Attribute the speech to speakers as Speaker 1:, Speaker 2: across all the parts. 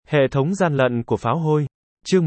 Speaker 1: Hệ thống gian lận của pháo hôi. Chương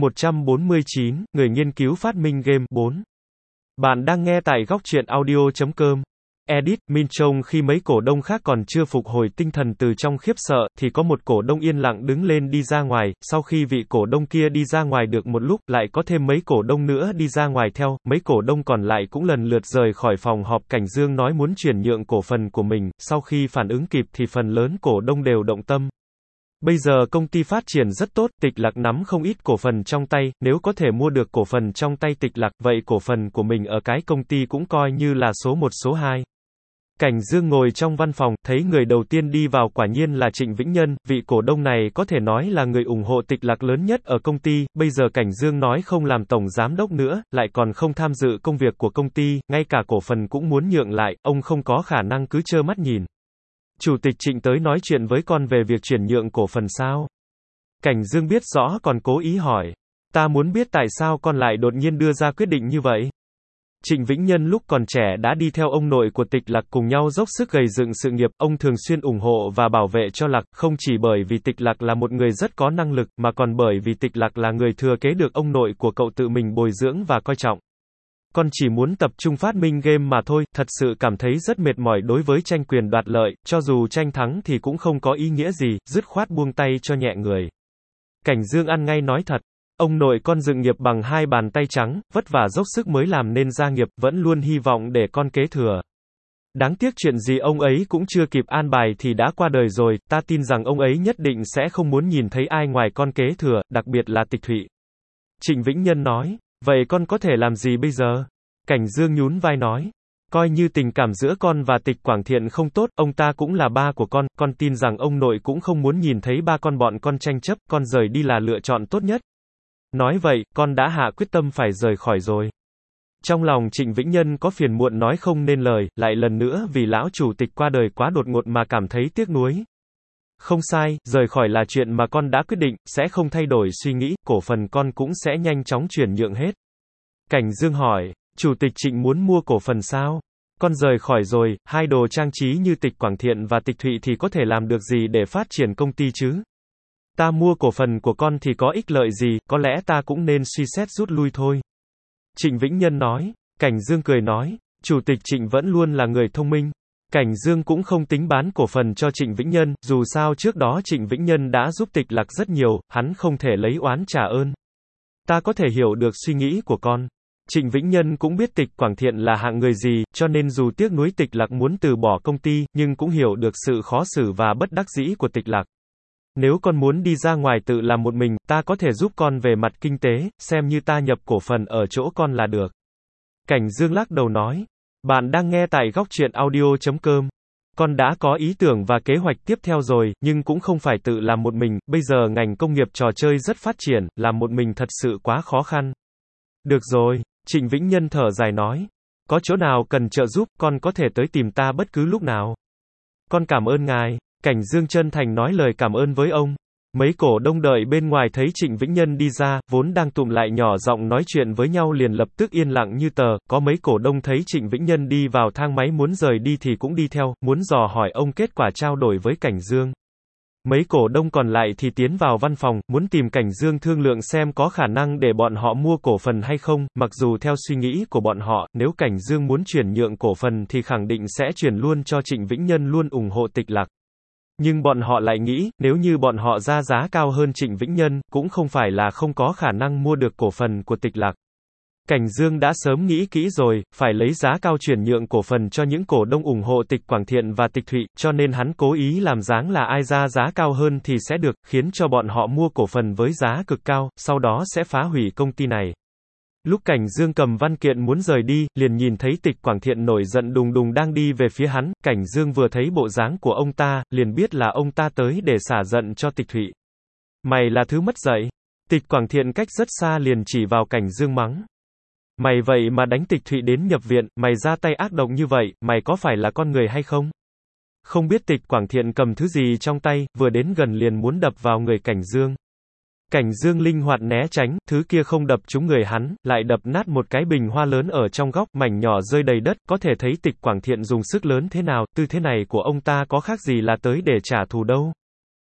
Speaker 1: 149, người nghiên cứu phát minh game 4. Bạn đang nghe tại góc truyện audio.com. Edit, Min trông khi mấy cổ đông khác còn chưa phục hồi tinh thần từ trong khiếp sợ, thì có một cổ đông yên lặng đứng lên đi ra ngoài, sau khi vị cổ đông kia đi ra ngoài được một lúc, lại có thêm mấy cổ đông nữa đi ra ngoài theo, mấy cổ đông còn lại cũng lần lượt rời khỏi phòng họp. Cảnh Dương nói muốn chuyển nhượng cổ phần của mình, sau khi phản ứng kịp thì phần lớn cổ đông đều động tâm. Bây giờ công ty phát triển rất tốt, Tịch Lạc nắm không ít cổ phần trong tay, nếu có thể mua được cổ phần trong tay Tịch Lạc, vậy cổ phần của mình ở cái công ty cũng coi như là số 1 số 2. Cảnh Dương ngồi trong văn phòng, thấy người đầu tiên đi vào quả nhiên là Trịnh Vĩnh Nhân, vị cổ đông này có thể nói là người ủng hộ Tịch Lạc lớn nhất ở công ty, bây giờ Cảnh Dương nói không làm tổng giám đốc nữa, lại còn không tham dự công việc của công ty, ngay cả cổ phần cũng muốn nhượng lại, ông không có khả năng cứ trơ mắt nhìn. Chủ tịch Trịnh tới nói chuyện với con về việc chuyển nhượng cổ phần sao? Cảnh Dương biết rõ còn cố ý hỏi. Ta muốn biết tại sao con lại đột nhiên đưa ra quyết định như vậy? Trịnh Vĩnh Nhân lúc còn trẻ đã đi theo ông nội của Tịch Lạc cùng nhau dốc sức gầy dựng sự nghiệp, ông thường xuyên ủng hộ và bảo vệ cho Lạc, không chỉ bởi vì Tịch Lạc là một người rất có năng lực, mà còn bởi vì Tịch Lạc là người thừa kế được ông nội của cậu tự mình bồi dưỡng và coi trọng. Con chỉ muốn tập trung phát minh game mà thôi, thật sự cảm thấy rất mệt mỏi đối với tranh quyền đoạt lợi, cho dù tranh thắng thì cũng không có ý nghĩa gì, dứt khoát buông tay cho nhẹ người. Cảnh Dương ăn ngay nói thật, ông nội con dựng nghiệp bằng 2 bàn tay trắng, vất vả dốc sức mới làm nên gia nghiệp, vẫn luôn hy vọng để con kế thừa. Đáng tiếc chuyện gì ông ấy cũng chưa kịp an bài thì đã qua đời rồi, ta tin rằng ông ấy nhất định sẽ không muốn nhìn thấy ai ngoài con kế thừa, đặc biệt là Tịch Thụy. Trịnh Vĩnh Nhân nói. Vậy con có thể làm gì bây giờ? Cảnh Dương nhún vai nói. Coi như tình cảm giữa con và Tịch Quảng Thiện không tốt, ông ta cũng là ba của con tin rằng ông nội cũng không muốn nhìn thấy ba con bọn con tranh chấp, con rời đi là lựa chọn tốt nhất. Nói vậy, con đã hạ quyết tâm phải rời khỏi rồi. Trong lòng Trịnh Vĩnh Nhân có phiền muộn nói không nên lời, lại lần nữa vì lão chủ tịch qua đời quá đột ngột mà cảm thấy tiếc nuối. Không sai, rời khỏi là chuyện mà con đã quyết định, sẽ không thay đổi suy nghĩ, cổ phần con cũng sẽ nhanh chóng chuyển nhượng hết. Cảnh Dương hỏi, Chủ tịch Trịnh muốn mua cổ phần sao? Con rời khỏi rồi, hai đồ trang trí như Tịch Quảng Thiện và Tịch Thụy thì có thể làm được gì để phát triển công ty chứ? Ta mua cổ phần của con thì có ích lợi gì, có lẽ ta cũng nên suy xét rút lui thôi. Trịnh Vĩnh Nhân nói, Cảnh Dương cười nói, Chủ tịch Trịnh vẫn luôn là người thông minh. Cảnh Dương cũng không tính bán cổ phần cho Trịnh Vĩnh Nhân, dù sao trước đó Trịnh Vĩnh Nhân đã giúp Tịch Lạc rất nhiều, hắn không thể lấy oán trả ơn. Ta có thể hiểu được suy nghĩ của con. Trịnh Vĩnh Nhân cũng biết Tịch Quảng Thiện là hạng người gì, cho nên dù tiếc nuối Tịch Lạc muốn từ bỏ công ty, nhưng cũng hiểu được sự khó xử và bất đắc dĩ của Tịch Lạc. Nếu con muốn đi ra ngoài tự làm một mình, ta có thể giúp con về mặt kinh tế, xem như ta nhập cổ phần ở chỗ con là được. Cảnh Dương lắc đầu nói. Bạn đang nghe tại góc truyện audio.com. Con đã có ý tưởng và kế hoạch tiếp theo rồi, nhưng cũng không phải tự làm một mình, bây giờ ngành công nghiệp trò chơi rất phát triển, làm một mình thật sự quá khó khăn. Được rồi, Trịnh Vĩnh Nhân thở dài nói. Có chỗ nào cần trợ giúp, con có thể tới tìm ta bất cứ lúc nào. Con cảm ơn ngài. Cảnh Dương chân thành nói lời cảm ơn với ông. Mấy cổ đông đợi bên ngoài thấy Trịnh Vĩnh Nhân đi ra, vốn đang tụm lại nhỏ giọng nói chuyện với nhau liền lập tức yên lặng như tờ, có mấy cổ đông thấy Trịnh Vĩnh Nhân đi vào thang máy muốn rời đi thì cũng đi theo, muốn dò hỏi ông kết quả trao đổi với Cảnh Dương. Mấy cổ đông còn lại thì tiến vào văn phòng, muốn tìm Cảnh Dương thương lượng xem có khả năng để bọn họ mua cổ phần hay không, mặc dù theo suy nghĩ của bọn họ, nếu Cảnh Dương muốn chuyển nhượng cổ phần thì khẳng định sẽ chuyển luôn cho Trịnh Vĩnh Nhân luôn ủng hộ Tịch Lạc. Nhưng bọn họ lại nghĩ, nếu như bọn họ ra giá cao hơn Trịnh Vĩnh Nhân, cũng không phải là không có khả năng mua được cổ phần của Tịch Lạc. Cảnh Dương đã sớm nghĩ kỹ rồi, phải lấy giá cao chuyển nhượng cổ phần cho những cổ đông ủng hộ Tịch Quảng Thiện và Tịch Thụy, cho nên hắn cố ý làm dáng là ai ra giá cao hơn thì sẽ được, khiến cho bọn họ mua cổ phần với giá cực cao, sau đó sẽ phá hủy công ty này. Lúc Cảnh Dương cầm văn kiện muốn rời đi, liền nhìn thấy Tịch Quảng Thiện nổi giận đùng đùng đang đi về phía hắn, Cảnh Dương vừa thấy bộ dáng của ông ta, liền biết là ông ta tới để xả giận cho Tịch Thụy. Mày là thứ mất dạy. Tịch Quảng Thiện cách rất xa liền chỉ vào Cảnh Dương mắng. Mày vậy mà đánh Tịch Thụy đến nhập viện, mày ra tay ác độc như vậy, mày có phải là con người hay không? Không biết Tịch Quảng Thiện cầm thứ gì trong tay, vừa đến gần liền muốn đập vào người Cảnh Dương. Cảnh Dương linh hoạt né tránh, thứ kia không đập trúng người hắn, lại đập nát một cái bình hoa lớn ở trong góc, mảnh nhỏ rơi đầy đất, có thể thấy Tịch Quảng Thiện dùng sức lớn thế nào, tư thế này của ông ta có khác gì là tới để trả thù đâu.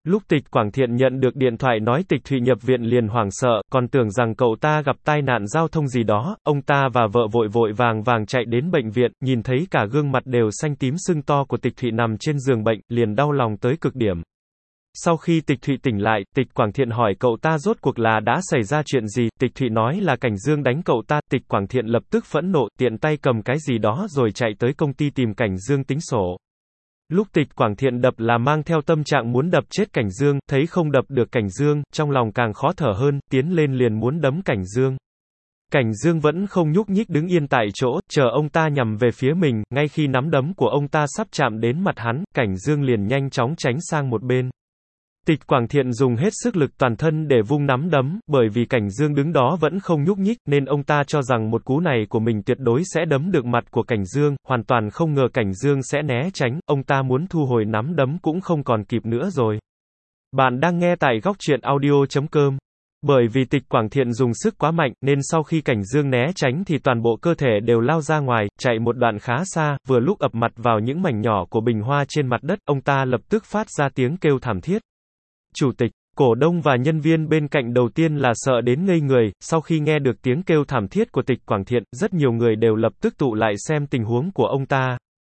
Speaker 1: Lúc Tịch Quảng Thiện nhận được điện thoại nói Tịch Thụy nhập viện liền hoảng sợ, còn tưởng rằng cậu ta gặp tai nạn giao thông gì đó, ông ta và vợ vội vội vàng chạy đến bệnh viện, nhìn thấy cả gương mặt đều xanh tím sưng to của Tịch Thụy nằm trên giường bệnh, liền đau lòng tới cực điểm. Sau khi Tịch Thụy tỉnh lại, Tịch Quảng Thiện hỏi cậu ta rốt cuộc là đã xảy ra chuyện gì, Tịch Thụy nói là Cảnh Dương đánh cậu ta, Tịch Quảng Thiện lập tức phẫn nộ, tiện tay cầm cái gì đó rồi chạy tới công ty tìm Cảnh Dương tính sổ. Lúc Tịch Quảng Thiện đập là mang theo tâm trạng muốn đập chết Cảnh Dương, thấy không đập được Cảnh Dương, trong lòng càng khó thở hơn, tiến lên liền muốn đấm Cảnh Dương. Cảnh Dương vẫn không nhúc nhích đứng yên tại chỗ, chờ ông ta nhằm về phía mình, ngay khi nắm đấm của ông ta sắp chạm đến mặt hắn, Cảnh Dương liền nhanh chóng tránh sang một bên. Tịch Quảng Thiện dùng hết sức lực toàn thân để vung nắm đấm, bởi vì Cảnh Dương đứng đó vẫn không nhúc nhích, nên ông ta cho rằng một cú này của mình tuyệt đối sẽ đấm được mặt của Cảnh Dương, hoàn toàn không ngờ Cảnh Dương sẽ né tránh, ông ta muốn thu hồi nắm đấm cũng không còn kịp nữa rồi. Bạn đang nghe tại góc truyện audio.com. Bởi vì Tịch Quảng Thiện dùng sức quá mạnh, nên sau khi Cảnh Dương né tránh thì toàn bộ cơ thể đều lao ra ngoài, chạy một đoạn khá xa, vừa lúc ập mặt vào những mảnh nhỏ của bình hoa trên mặt đất, ông ta lập tức phát ra tiếng kêu thảm thiết. Chủ tịch, cổ đông và nhân viên bên cạnh đầu tiên là sợ đến ngây người, sau khi nghe được tiếng kêu thảm thiết của Tịch Quảng Thiện, rất nhiều người đều lập tức tụ lại xem tình huống của ông ta.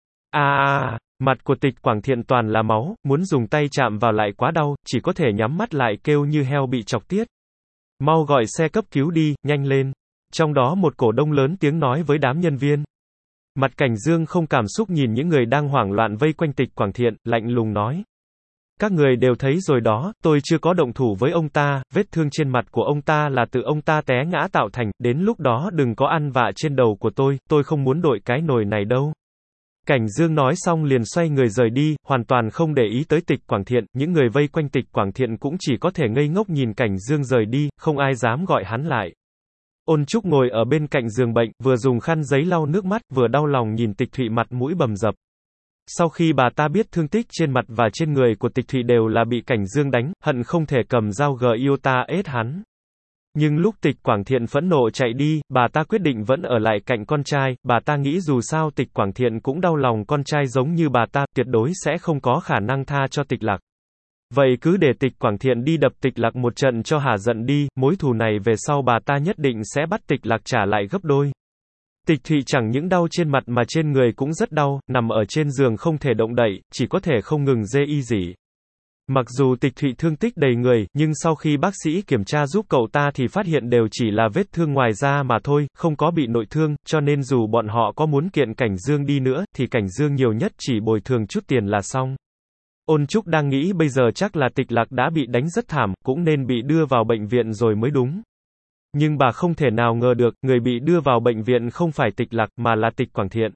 Speaker 1: Mặt của Tịch Quảng Thiện toàn là máu, muốn dùng tay chạm vào lại quá đau, chỉ có thể nhắm mắt lại kêu như heo bị chọc tiết. Mau gọi xe cấp cứu đi, nhanh lên. Trong đó một cổ đông lớn tiếng nói với đám nhân viên. Mặt Cảnh Dương không cảm xúc nhìn những người đang hoảng loạn vây quanh Tịch Quảng Thiện, lạnh lùng nói. Các người đều thấy rồi đó, tôi chưa có động thủ với ông ta, vết thương trên mặt của ông ta là tự ông ta té ngã tạo thành, đến lúc đó đừng có ăn vạ trên đầu của tôi không muốn đội cái nồi này đâu. Cảnh Dương nói xong liền xoay người rời đi, hoàn toàn không để ý tới Tịch Quảng Thiện, những người vây quanh Tịch Quảng Thiện cũng chỉ có thể ngây ngốc nhìn Cảnh Dương rời đi, không ai dám gọi hắn lại. Ôn Trúc ngồi ở bên cạnh giường bệnh, vừa dùng khăn giấy lau nước mắt, vừa đau lòng nhìn Tịch Thụy mặt mũi bầm dập. Sau khi bà ta biết thương tích trên mặt và trên người của Tịch Thụy đều là bị Cảnh Dương đánh, hận không thể cầm dao Giota ết hắn. Nhưng lúc Tịch Quảng Thiện phẫn nộ chạy đi, bà ta quyết định vẫn ở lại cạnh con trai, bà ta nghĩ dù sao Tịch Quảng Thiện cũng đau lòng con trai giống như bà ta, tuyệt đối sẽ không có khả năng tha cho Tịch Lạc. Vậy cứ để Tịch Quảng Thiện đi đập Tịch Lạc một trận cho hả giận đi, mối thù này về sau bà ta nhất định sẽ bắt Tịch Lạc trả lại gấp đôi. Tịch Thụy chẳng những đau trên mặt mà trên người cũng rất đau, nằm ở trên giường không thể động đậy, chỉ có thể không ngừng rê y rỉ. Mặc dù Tịch Thụy thương tích đầy người, nhưng sau khi bác sĩ kiểm tra giúp cậu ta thì phát hiện đều chỉ là vết thương ngoài da mà thôi, không có bị nội thương, cho nên dù bọn họ có muốn kiện Cảnh Dương đi nữa, thì Cảnh Dương nhiều nhất chỉ bồi thường chút tiền là xong. Ôn Trúc đang nghĩ bây giờ chắc là Tịch Lạc đã bị đánh rất thảm, cũng nên bị đưa vào bệnh viện rồi mới đúng. Nhưng bà không thể nào ngờ được, người bị đưa vào bệnh viện không phải Tịch Lạc, mà là Tịch Quảng Thiện.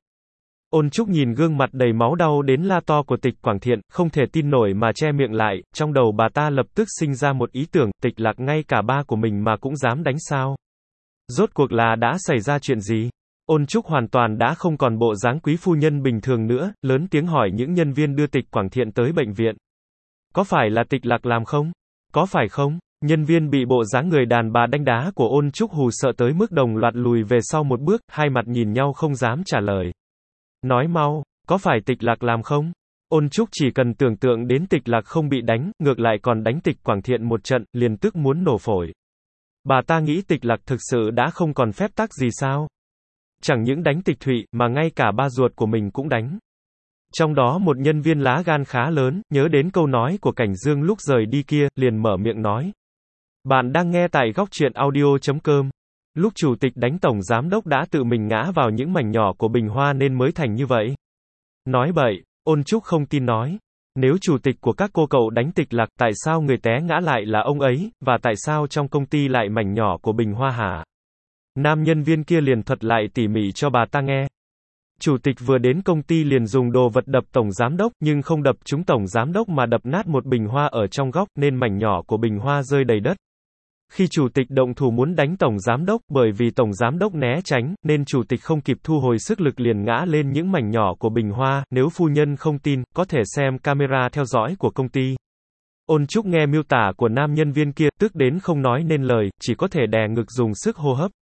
Speaker 1: Ôn Trúc nhìn gương mặt đầy máu đau đến la to của Tịch Quảng Thiện, không thể tin nổi mà che miệng lại, trong đầu bà ta lập tức sinh ra một ý tưởng, Tịch Lạc ngay cả ba của mình mà cũng dám đánh sao? Rốt cuộc là đã xảy ra chuyện gì? Ôn Trúc hoàn toàn đã không còn bộ dáng quý phu nhân bình thường nữa, lớn tiếng hỏi những nhân viên đưa Tịch Quảng Thiện tới bệnh viện. Có phải là Tịch Lạc làm không? Có phải không? Nhân viên bị bộ dáng người đàn bà đánh đá của Ôn Trúc hù sợ tới mức đồng loạt lùi về sau một bước, hai mặt nhìn nhau không dám trả lời. Nói mau, có phải Tịch Lạc làm không? Ôn Trúc chỉ cần tưởng tượng đến Tịch Lạc không bị đánh, ngược lại còn đánh Tịch Quảng Thiện một trận, liền tức muốn nổ phổi. Bà ta nghĩ Tịch Lạc thực sự đã không còn phép tắc gì sao? Chẳng những đánh Tịch Thụy, mà ngay cả ba ruột của mình cũng đánh. Trong đó một nhân viên lá gan khá lớn, nhớ đến câu nói của Cảnh Dương lúc rời đi kia, liền mở miệng nói. Bạn đang nghe tại góc truyện audio.com. Lúc chủ tịch đánh tổng giám đốc đã tự mình ngã vào những mảnh nhỏ của bình hoa nên mới thành như vậy. Nói bậy, Ôn Trúc không tin nói. Nếu chủ tịch của các cô cậu đánh Tịch Lạc, tại sao người té ngã lại là ông ấy, và tại sao trong công ty lại mảnh nhỏ của bình hoa hả? Nam nhân viên kia liền thuật lại tỉ mỉ cho bà ta nghe. Chủ tịch vừa đến công ty liền dùng đồ vật đập tổng giám đốc, nhưng không đập trúng tổng giám đốc mà đập nát một bình hoa ở trong góc, nên mảnh nhỏ của bình hoa rơi đầy đất. Khi chủ tịch động thủ muốn đánh tổng giám đốc, bởi vì tổng giám đốc né tránh, nên chủ tịch không kịp thu hồi sức lực liền ngã lên những mảnh nhỏ của bình hoa, nếu phu nhân không tin, có thể xem camera theo dõi của công ty. Ôn Trúc nghe miêu tả của nam nhân viên kia, tức đến không nói nên lời, chỉ có thể đè ngực dùng sức hô hấp.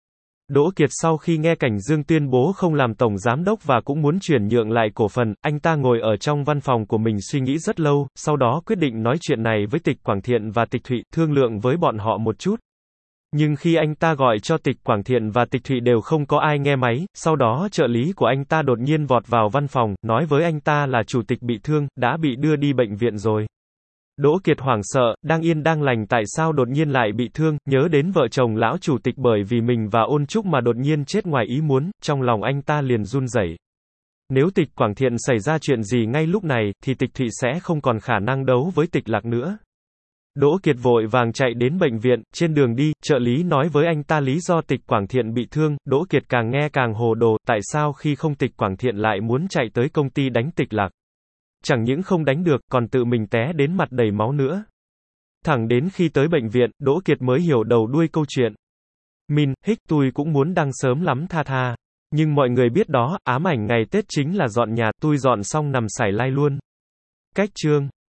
Speaker 1: Đỗ Kiệt sau khi nghe Cảnh Dương tuyên bố không làm tổng giám đốc và cũng muốn chuyển nhượng lại cổ phần, anh ta ngồi ở trong văn phòng của mình suy nghĩ rất lâu, sau đó quyết định nói chuyện này với Tịch Quảng Thiện và Tịch Thụy, thương lượng với bọn họ một chút. Nhưng khi anh ta gọi cho Tịch Quảng Thiện và Tịch Thụy đều không có ai nghe máy, sau đó trợ lý của anh ta đột nhiên vọt vào văn phòng, nói với anh ta là chủ tịch bị thương, đã bị đưa đi bệnh viện rồi. Đỗ Kiệt hoảng sợ, đang yên đang lành tại sao đột nhiên lại bị thương, nhớ đến vợ chồng lão chủ tịch bởi vì mình và Ôn Trúc mà đột nhiên chết ngoài ý muốn, trong lòng anh ta liền run rẩy. Nếu Tịch Quảng Thiện xảy ra chuyện gì ngay lúc này, thì Tịch Thụy sẽ không còn khả năng đấu với Tịch Lạc nữa. Đỗ Kiệt vội vàng chạy đến bệnh viện, trên đường đi, trợ lý nói với anh ta lý do Tịch Quảng Thiện bị thương, Đỗ Kiệt càng nghe càng hồ đồ, tại sao khi không Tịch Quảng Thiện lại muốn chạy tới công ty đánh Tịch Lạc. Chẳng những không đánh được, còn tự mình té đến mặt đầy máu nữa. Thẳng đến khi tới bệnh viện, Đỗ Kiệt mới hiểu đầu đuôi câu chuyện. Tôi cũng muốn đăng sớm lắm tha tha. Nhưng mọi người biết đó, ám ảnh ngày Tết chính là dọn nhà, tôi dọn xong nằm xải lai luôn. Cách chương